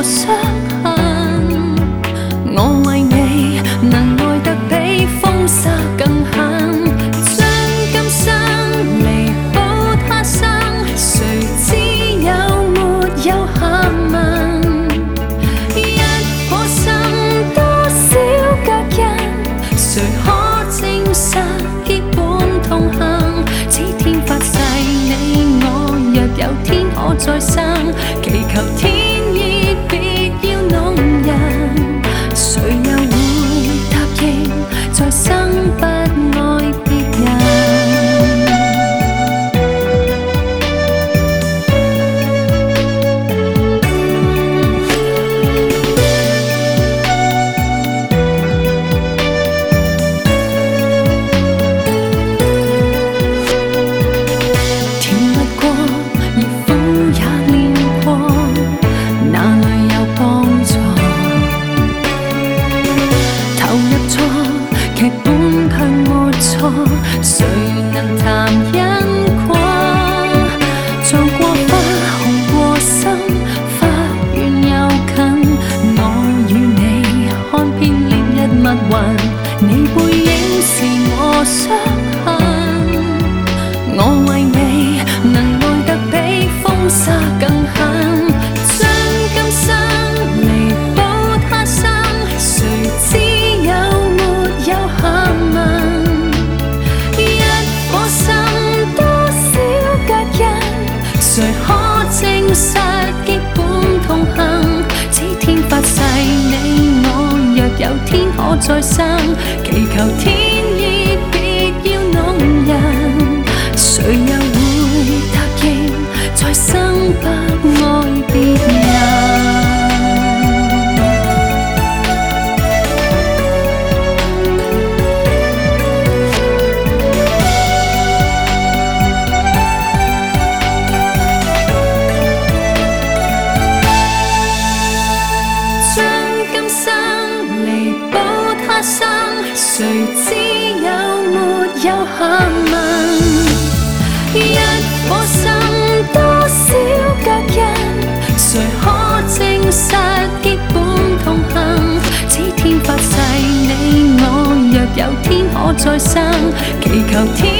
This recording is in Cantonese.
傷痕。我為你能愛得比風沙更狠，將今生彌補他生，誰知有沒有下文？一顆心多少腳印，誰可證實結伴同行？此天發誓你我若有天可再生，祈求天意別要弄人，誰又會答應再生不愛別人？甜蜜過，熱風也練過，哪裏有幫助？投入錯，劇本卻沒錯，誰能談因果？做過花，紅過心，花園又近，我與你看遍烈日密雲，你背影是我傷痕。我為你能愛得比風沙更狠，將今生彌補他生，誰知有沒有下文？一顆心多少腳印，誰可證實結伴同行？此天發誓你我若有天可再生，祈求天意別要弄人，誰又會答應再生不愛別人？將今生彌補他生，誰知有沒有下文？一顆心多少腳印，誰可證實結伴同行？此天發誓你我若有天可再生，祈求天